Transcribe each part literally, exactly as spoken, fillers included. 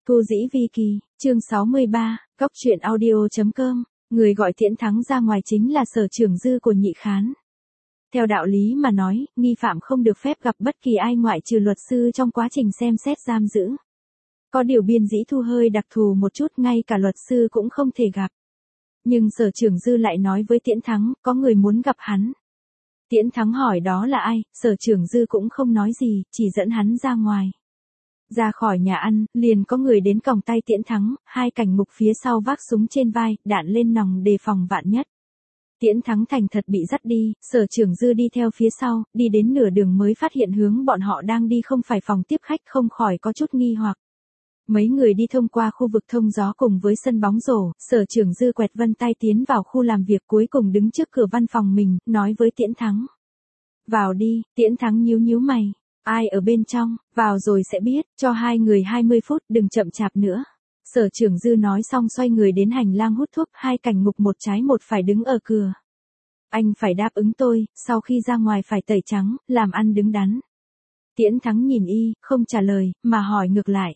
Thu Dĩ Vi Kỳ, chương sáu mươi ba, Cóc truyện audio.com, người gọi Tiễn Thắng ra ngoài chính là Sở Trưởng Dư của Nhị Khán. Theo đạo lý mà nói, nghi phạm không được phép gặp bất kỳ ai ngoại trừ luật sư trong quá trình xem xét giam giữ. Có điều Biên Dĩ Thu hơi đặc thù một chút, ngay cả luật sư cũng không thể gặp. Nhưng Sở Trưởng Dư lại nói với Tiễn Thắng, có người muốn gặp hắn. Tiễn Thắng hỏi đó là ai, Sở Trưởng Dư cũng không nói gì, chỉ dẫn hắn ra ngoài. Ra khỏi nhà ăn, liền có người đến còng tay Tiễn Thắng, hai cảnh ngục phía sau vác súng trên vai, đạn lên nòng đề phòng vạn nhất. Tiễn Thắng thành thật bị dắt đi, Sở Trưởng Dư đi theo phía sau, đi đến nửa đường mới phát hiện hướng bọn họ đang đi không phải phòng tiếp khách, không khỏi có chút nghi hoặc. Mấy người đi thông qua khu vực thông gió cùng với sân bóng rổ, Sở Trưởng Dư quẹt vân tay tiến vào khu làm việc, cuối cùng đứng trước cửa văn phòng mình, nói với Tiễn Thắng. Vào đi. Tiễn Thắng nhíu nhíu mày. Ai ở bên trong, vào rồi sẽ biết, cho hai người hai mươi phút, đừng chậm chạp nữa. Sở Trưởng Dư nói xong xoay người đến hành lang hút thuốc, hai cảnh ngục một trái một phải đứng ở cửa. Anh phải đáp ứng tôi, sau khi ra ngoài phải tẩy trắng, làm ăn đứng đắn. Tiễn Thắng nhìn y, không trả lời, mà hỏi ngược lại.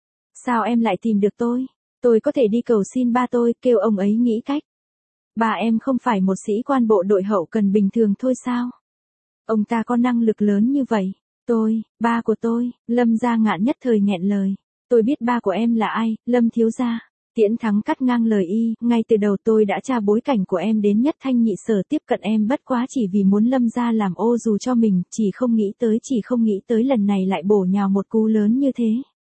Sao em lại tìm được tôi? Tôi có thể đi cầu xin ba tôi, kêu ông ấy nghĩ cách. Ba em không phải một sĩ quan bộ đội hậu cần bình thường thôi sao? Ông ta có năng lực lớn như vậy. Tôi, ba của tôi, Lâm Gia Ngạn nhất thời nghẹn lời. Tôi biết ba của em là ai, Lâm thiếu gia. Tiễn Thắng cắt ngang lời y, ngay từ đầu tôi đã tra bối cảnh của em đến Nhất Thanh Nhị Sở tiếp cận em bất quá chỉ vì muốn Lâm gia làm ô dù cho mình, chỉ không nghĩ tới chỉ không nghĩ tới lần này lại bổ nhào một cú lớn như thế.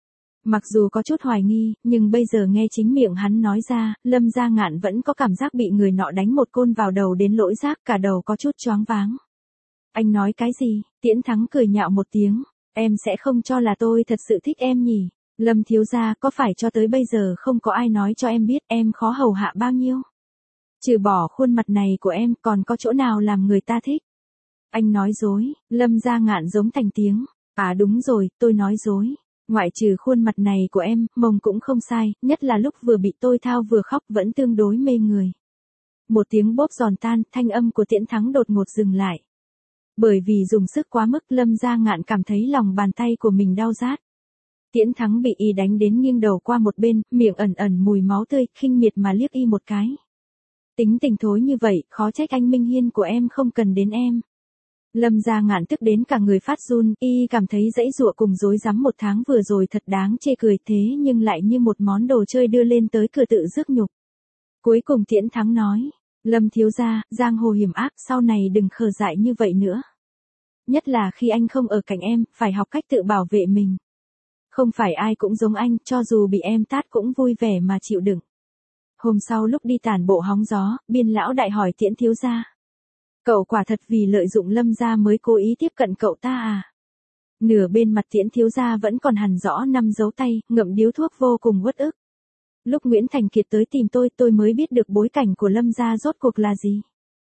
Mặc dù có chút hoài nghi, nhưng bây giờ nghe chính miệng hắn nói ra, Lâm Gia Ngạn vẫn có cảm giác bị người nọ đánh một côn vào đầu đến lỗi giác, cả đầu có chút choáng váng. Anh nói cái gì? Tiễn Thắng cười nhạo một tiếng. Em sẽ không cho là tôi thật sự thích em nhỉ? Lâm thiếu gia, có phải cho tới bây giờ không có ai nói cho em biết em khó hầu hạ bao nhiêu? Trừ bỏ khuôn mặt này của em, còn có chỗ nào làm người ta thích? Anh nói dối. Lâm Gia Ngạn giống thành tiếng. À đúng rồi, tôi nói dối. Ngoại trừ khuôn mặt này của em, mông cũng không sai, nhất là lúc vừa bị tôi thao vừa khóc vẫn tương đối mê người. Một tiếng bốp giòn tan, thanh âm của Tiễn Thắng đột ngột dừng lại. Bởi vì dùng sức quá mức, Lâm Gia Ngạn cảm thấy lòng bàn tay của mình đau rát. Tiễn Thắng bị y đánh đến nghiêng đầu qua một bên, miệng ẩn ẩn mùi máu tươi, khinh miệt mà liếc y một cái. Tính tình thối như vậy, khó trách anh Minh Hiên của em không cần đến em. Lâm Gia Ngạn tức đến cả người phát run, y cảm thấy dãy dụa cùng rối rắm một tháng vừa rồi thật đáng chê cười, thế nhưng lại như một món đồ chơi đưa lên tới cửa tự rước nhục. Cuối cùng Tiễn Thắng nói. Lâm thiếu gia, giang hồ hiểm ác, sau này đừng khờ dại như vậy nữa. Nhất là khi anh không ở cạnh em, phải học cách tự bảo vệ mình. Không phải ai cũng giống anh, cho dù bị em tát cũng vui vẻ mà chịu đựng. Hôm sau lúc đi tản bộ hóng gió, Biên lão đại hỏi Tiễn thiếu gia. Cậu quả thật vì lợi dụng Lâm gia mới cố ý tiếp cận cậu ta à? Nửa bên mặt Tiễn thiếu gia vẫn còn hằn rõ năm dấu tay, ngậm điếu thuốc vô cùng uất ức. Lúc Nguyễn Thành Kiệt tới tìm tôi, tôi mới biết được bối cảnh của Lâm gia rốt cuộc là gì.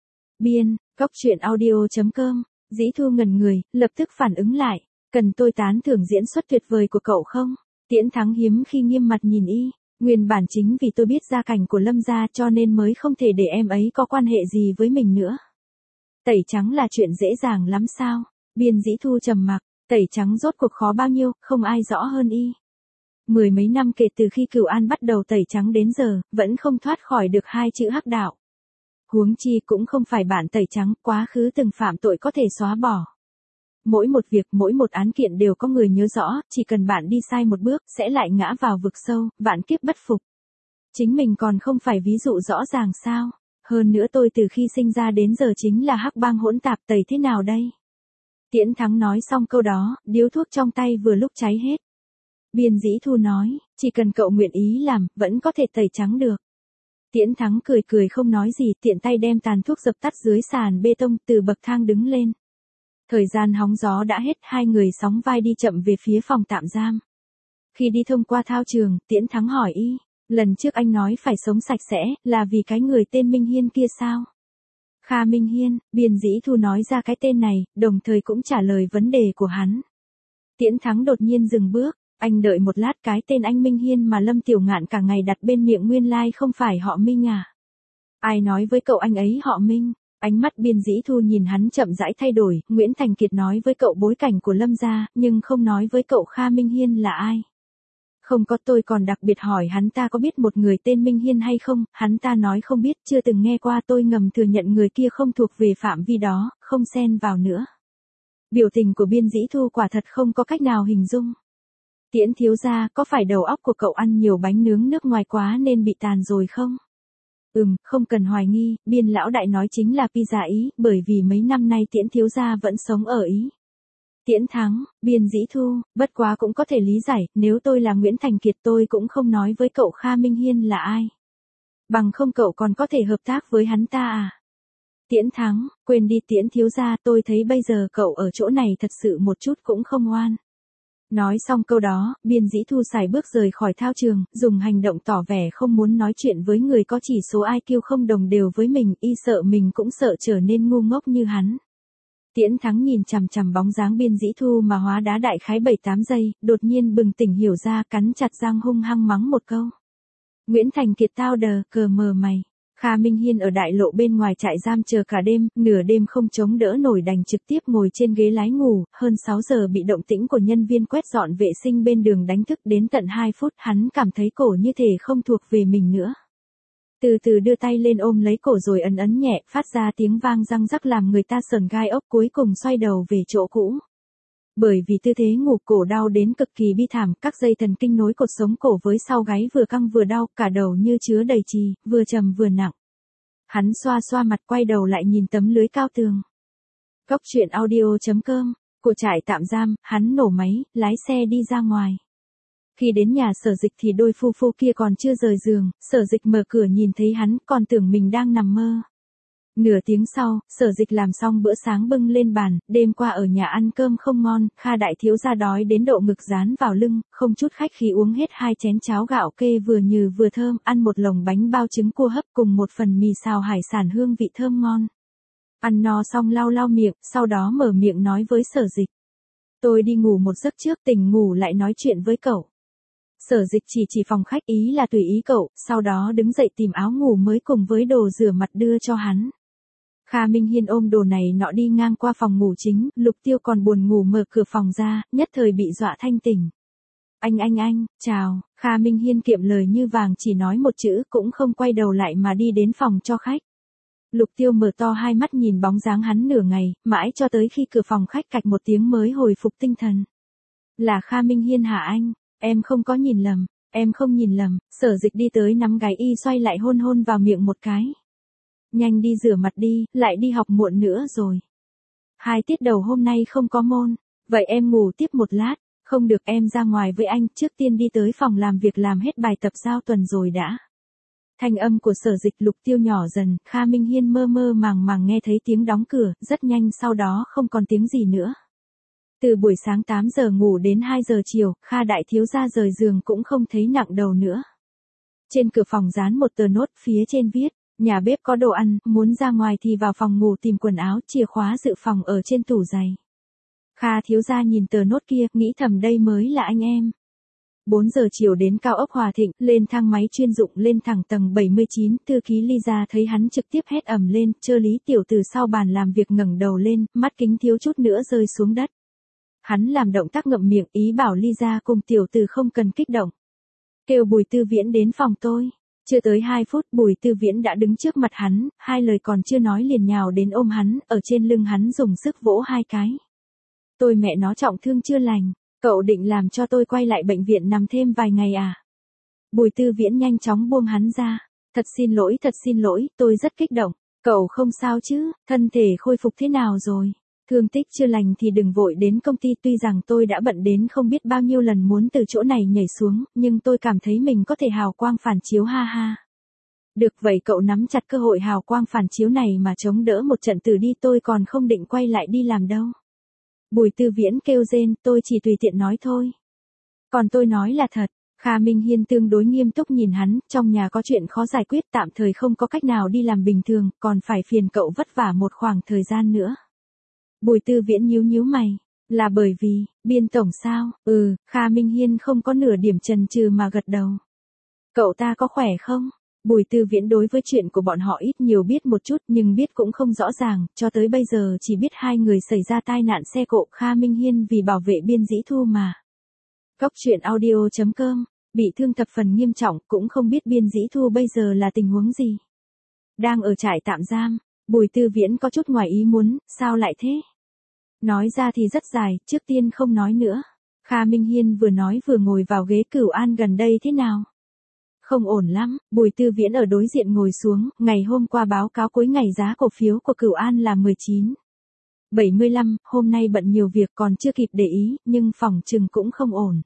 Biên, Cóc truyện audio.com, Dĩ Thu ngẩn người, lập tức phản ứng lại. Cần tôi tán thưởng diễn xuất tuyệt vời của cậu không? Tiễn Thắng hiếm khi nghiêm mặt nhìn y. Nguyên bản chính vì tôi biết gia cảnh của Lâm gia cho nên mới không thể để em ấy có quan hệ gì với mình nữa. Tẩy trắng là chuyện dễ dàng lắm sao? Biên Dĩ Thu trầm mặc. Tẩy trắng rốt cuộc khó bao nhiêu, không ai rõ hơn y. Mười mấy năm kể từ khi Cửu An bắt đầu tẩy trắng đến giờ, vẫn không thoát khỏi được hai chữ hắc đạo. Huống chi cũng không phải bạn tẩy trắng, quá khứ từng phạm tội có thể xóa bỏ. Mỗi một việc, mỗi một án kiện đều có người nhớ rõ, chỉ cần bạn đi sai một bước, sẽ lại ngã vào vực sâu, vạn kiếp bất phục. Chính mình còn không phải ví dụ rõ ràng sao? Hơn nữa tôi từ khi sinh ra đến giờ chính là hắc bang hỗn tạp, tẩy thế nào đây? Tiễn Thắng nói xong câu đó, điếu thuốc trong tay vừa lúc cháy hết. Biên Dĩ Thu nói, chỉ cần cậu nguyện ý làm, vẫn có thể tẩy trắng được. Tiễn Thắng cười cười không nói gì, tiện tay đem tàn thuốc dập tắt dưới sàn bê tông, từ bậc thang đứng lên. Thời gian hóng gió đã hết, hai người sóng vai đi chậm về phía phòng tạm giam. Khi đi thông qua thao trường, Tiễn Thắng hỏi y, lần trước anh nói phải sống sạch sẽ, là vì cái người tên Minh Hiên kia sao? Kha Minh Hiên. Biên Dĩ Thu nói ra cái tên này, đồng thời cũng trả lời vấn đề của hắn. Tiễn Thắng đột nhiên dừng bước. Anh đợi một lát, cái tên anh Minh Hiên mà Lâm Tiểu Ngạn cả ngày đặt bên miệng nguyên lai không phải họ Minh à? Ai nói với cậu anh ấy họ Minh? Ánh mắt Biên Dĩ Thu nhìn hắn chậm rãi thay đổi, Nguyễn Thành Kiệt nói với cậu bối cảnh của Lâm gia, nhưng không nói với cậu Kha Minh Hiên là ai. Không có, tôi còn đặc biệt hỏi hắn ta có biết một người tên Minh Hiên hay không, hắn ta nói không biết, chưa từng nghe qua, tôi ngầm thừa nhận người kia không thuộc về phạm vi đó, không xen vào nữa. Biểu tình của Biên Dĩ Thu quả thật không có cách nào hình dung. Tiễn thiếu gia, có phải đầu óc của cậu ăn nhiều bánh nướng nước ngoài quá nên bị tàn rồi không? Ừm, không cần hoài nghi, Biên lão đại nói chính là pizza Ý, bởi vì mấy năm nay Tiễn thiếu gia vẫn sống ở Ý. Tiễn Thắng, Biên Dĩ Thu, bất quá cũng có thể lý giải, nếu tôi là Nguyễn Thành Kiệt tôi cũng không nói với cậu Kha Minh Hiên là ai. Bằng không cậu còn có thể hợp tác với hắn ta à? Tiễn Thắng, quên đi Tiễn thiếu gia, tôi thấy bây giờ cậu ở chỗ này thật sự một chút cũng không ngoan. Nói xong câu đó, Biên Dĩ Thu sải bước rời khỏi thao trường, dùng hành động tỏ vẻ không muốn nói chuyện với người có chỉ số i kiu không đồng đều với mình, y sợ mình cũng sợ trở nên ngu ngốc như hắn. Tiễn Thắng nhìn chằm chằm bóng dáng Biên Dĩ Thu mà hóa đá đại khái bảy tám giây, đột nhiên bừng tỉnh hiểu ra, cắn chặt răng hung hăng mắng một câu. Nguyễn Thành Kiệt tao đờ, cờ mờ mày. Kha Minh Hiên ở đại lộ bên ngoài trại giam chờ cả đêm, nửa đêm không chống đỡ nổi đành trực tiếp ngồi trên ghế lái ngủ, hơn sáu giờ bị động tĩnh của nhân viên quét dọn vệ sinh bên đường đánh thức, đến tận hai phút hắn cảm thấy cổ như thể không thuộc về mình nữa. Từ từ đưa tay lên ôm lấy cổ rồi ấn ấn nhẹ, phát ra tiếng vang răng rắc làm người ta sởn gai ốc, cuối cùng xoay đầu về chỗ cũ. Bởi vì tư thế ngủ cổ đau đến cực kỳ bi thảm, các dây thần kinh nối cột sống cổ với sau gáy vừa căng vừa đau, cả đầu như chứa đầy trì, vừa trầm vừa nặng. Hắn xoa xoa mặt quay đầu lại nhìn tấm lưới cao tường. Góc truyện audio chấm com, của trại tạm giam, hắn nổ máy, lái xe đi ra ngoài. Khi đến nhà Sở Dịch thì đôi phu phu kia còn chưa rời giường, Sở Dịch mở cửa nhìn thấy hắn còn tưởng mình đang nằm mơ. Nửa tiếng sau, Sở Dịch làm xong bữa sáng bưng lên bàn, đêm qua ở nhà ăn cơm không ngon, Kha đại thiếu gia đói đến độ ngực dán vào lưng, không chút khách khí uống hết hai chén cháo gạo kê vừa nhừ vừa thơm, ăn một lồng bánh bao trứng cua hấp cùng một phần mì xào hải sản hương vị thơm ngon. Ăn no xong lau lau miệng, sau đó mở miệng nói với Sở Dịch. Tôi đi ngủ một giấc trước, tỉnh ngủ lại nói chuyện với cậu. Sở Dịch chỉ chỉ phòng khách, ý là tùy ý cậu, sau đó đứng dậy tìm áo ngủ mới cùng với đồ rửa mặt đưa cho hắn. Kha Minh Hiên ôm đồ này nọ đi ngang qua phòng ngủ chính, Lục Tiêu còn buồn ngủ mở cửa phòng ra, nhất thời bị dọa thanh tỉnh. Anh anh anh, chào, Kha Minh Hiên kiệm lời như vàng chỉ nói một chữ cũng không quay đầu lại mà đi đến phòng cho khách. Lục Tiêu mở to hai mắt nhìn bóng dáng hắn nửa ngày, mãi cho tới khi cửa phòng khách cạch một tiếng mới hồi phục tinh thần. Là Kha Minh Hiên hả anh? Em không có nhìn lầm, em không nhìn lầm, Sở Dịch đi tới nắm gáy y xoay lại hôn hôn vào miệng một cái. Nhanh đi rửa mặt đi, lại đi học muộn nữa rồi. Hai tiết đầu hôm nay không có môn, vậy em ngủ tiếp một lát, không được em ra ngoài với anh, trước tiên đi tới phòng làm việc làm hết bài tập giao tuần rồi đã. Thanh âm của Sở Dịch Lục Tiêu nhỏ dần, Kha Minh Hiên mơ mơ màng màng nghe thấy tiếng đóng cửa, rất nhanh sau đó không còn tiếng gì nữa. Từ buổi sáng tám giờ ngủ đến hai giờ chiều, Kha đại thiếu gia rời giường cũng không thấy nặng đầu nữa. Trên cửa phòng dán một tờ nốt, phía trên viết, nhà bếp có đồ ăn, muốn ra ngoài thì vào phòng ngủ tìm quần áo, chìa khóa dự phòng ở trên tủ giày. Kha thiếu gia nhìn tờ nốt kia, nghĩ thầm đây mới là anh em. bốn giờ chiều đến cao ốc Hòa Thịnh, lên thang máy chuyên dụng lên thẳng tầng bảy mươi chín, thư ký Lisa thấy hắn trực tiếp hét ầm lên, Chơ Lý tiểu từ sau bàn làm việc ngẩng đầu lên, mắt kính thiếu chút nữa rơi xuống đất. Hắn làm động tác ngậm miệng, ý bảo Lisa cùng tiểu từ không cần kích động. Kêu Bùi Tư Viễn đến phòng tôi. Chưa tới hai phút Bùi Tư Viễn đã đứng trước mặt hắn, hai lời còn chưa nói liền nhào đến ôm hắn, ở trên lưng hắn dùng sức vỗ hai cái. Tôi mẹ nó trọng thương chưa lành, cậu định làm cho tôi quay lại bệnh viện nằm thêm vài ngày à? Bùi Tư Viễn nhanh chóng buông hắn ra. Thật xin lỗi, thật xin lỗi, tôi rất kích động. Cậu không sao chứ, thân thể khôi phục thế nào rồi? Thương tích chưa lành thì đừng vội đến công ty, tuy rằng tôi đã bận đến không biết bao nhiêu lần muốn từ chỗ này nhảy xuống, nhưng tôi cảm thấy mình có thể hào quang phản chiếu ha ha. Được vậy cậu nắm chặt cơ hội hào quang phản chiếu này mà chống đỡ một trận tử đi, tôi còn không định quay lại đi làm đâu. Bùi Tư Viễn kêu rên, tôi chỉ tùy tiện nói thôi. Còn tôi nói là thật. Kha Minh Hiên tương đối nghiêm túc nhìn hắn, trong nhà có chuyện khó giải quyết, tạm thời không có cách nào đi làm bình thường, còn phải phiền cậu vất vả một khoảng thời gian nữa. Bùi Tư Viễn nhíu nhíu mày, là bởi vì, Biên tổng sao? Ừ, Kha Minh Hiên không có nửa điểm chần chừ mà gật đầu. Cậu ta có khỏe không? Bùi Tư Viễn đối với chuyện của bọn họ ít nhiều biết một chút nhưng biết cũng không rõ ràng, cho tới bây giờ chỉ biết hai người xảy ra tai nạn xe cộ, Kha Minh Hiên vì bảo vệ Biên Dĩ Thu mà. Góc truyện audio chấm com bị thương thập phần nghiêm trọng, cũng không biết Biên Dĩ Thu bây giờ là tình huống gì. Đang ở trại tạm giam, Bùi Tư Viễn có chút ngoài ý muốn, sao lại thế? Nói ra thì rất dài, trước tiên không nói nữa. Kha Minh Hiên vừa nói vừa ngồi vào ghế Cửu An gần đây thế nào? Không ổn lắm, Bùi Tư Viễn ở đối diện ngồi xuống, ngày hôm qua báo cáo cuối ngày giá cổ phiếu của Cửu An là mười chín bảy mươi lăm, hôm nay bận nhiều việc còn chưa kịp để ý, nhưng phòng trừng cũng không ổn.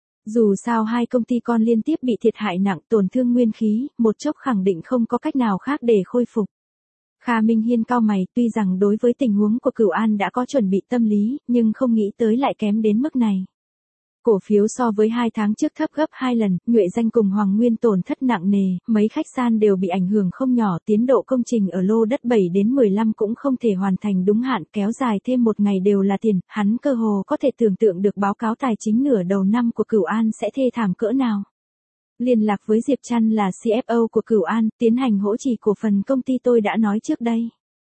Dù sao hai công ty con liên tiếp bị thiệt hại nặng, tổn thương nguyên khí, một chốc khẳng định không có cách nào khác để khôi phục. Kha Minh Hiên cau mày, tuy rằng đối với tình huống của Cửu An đã có chuẩn bị tâm lý, nhưng không nghĩ tới lại kém đến mức này. Cổ phiếu so với hai tháng trước thấp gấp hai lần, Nhuệ Danh cùng Hoàng Nguyên tổn thất nặng nề, mấy khách sạn đều bị ảnh hưởng không nhỏ, tiến độ công trình ở lô đất bảy đến mười lăm cũng không thể hoàn thành đúng hạn, kéo dài thêm một ngày đều là tiền, hắn cơ hồ có thể tưởng tượng được báo cáo tài chính nửa đầu năm của Cửu An sẽ thê thảm cỡ nào. Liên lạc với Diệp Trăn là xê ép ô của Cửu An, tiến hành hỗ trì cổ phần công ty tôi đã nói trước đây.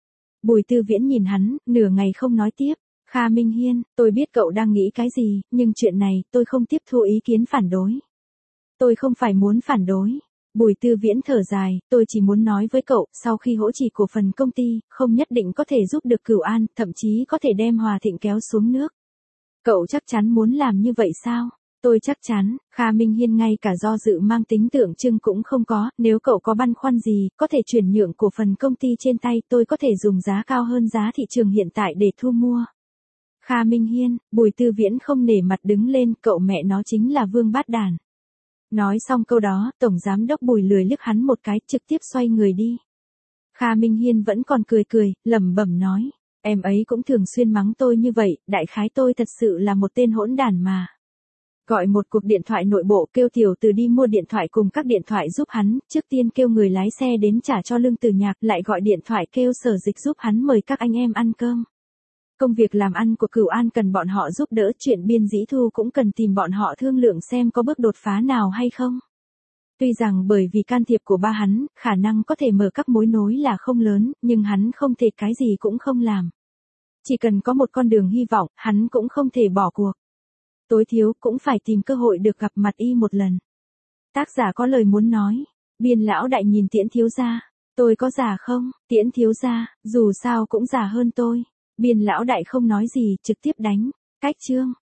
Bùi Tư Viễn nhìn hắn, nửa ngày không nói tiếp. Kha Minh Hiên, tôi biết cậu đang nghĩ cái gì, nhưng chuyện này tôi không tiếp thu ý kiến phản đối. Tôi không phải muốn phản đối. Bùi Tư Viễn thở dài, tôi chỉ muốn nói với cậu, sau khi hỗ trì cổ phần công ty, không nhất định có thể giúp được Cửu An, thậm chí có thể đem Hòa Thịnh kéo xuống nước. Cậu chắc chắn muốn làm như vậy sao? Tôi chắc chắn. Kha Minh Hiên ngay cả do dự mang tính tượng trưng cũng không có, nếu cậu có băn khoăn gì, có thể chuyển nhượng cổ phần công ty trên tay, tôi có thể dùng giá cao hơn giá thị trường hiện tại để thu mua. Kha Minh Hiên, Bùi Tư Viễn không nể mặt đứng lên, cậu mẹ nó chính là vương bát đàn. Nói xong câu đó, Tổng Giám đốc Bùi lười liếc hắn một cái, trực tiếp xoay người đi. Kha Minh Hiên vẫn còn cười cười, lẩm bẩm nói, em ấy cũng thường xuyên mắng tôi như vậy, đại khái tôi thật sự là một tên hỗn đản mà. Gọi một cuộc điện thoại nội bộ kêu Tiểu Từ đi mua điện thoại cùng các điện thoại giúp hắn, trước tiên kêu người lái xe đến trả cho Lương Từ Nhạc, lại gọi điện thoại kêu Sở Dịch giúp hắn mời các anh em ăn cơm. Công việc làm ăn của Cửu An cần bọn họ giúp đỡ, chuyện Biên Dĩ Thu cũng cần tìm bọn họ thương lượng xem có bước đột phá nào hay không. Tuy rằng bởi vì can thiệp của ba hắn, khả năng có thể mở các mối nối là không lớn, nhưng hắn không thể cái gì cũng không làm. Chỉ cần có một con đường hy vọng, hắn cũng không thể bỏ cuộc. Tối thiếu cũng phải tìm cơ hội được gặp mặt y một lần. Tác giả có lời muốn nói. Biên lão đại nhìn Tiễn thiếu gia. Tôi có già không? Tiễn thiếu gia, dù sao cũng già hơn tôi. Biên lão đại không nói gì, trực tiếp đánh. Cách chương.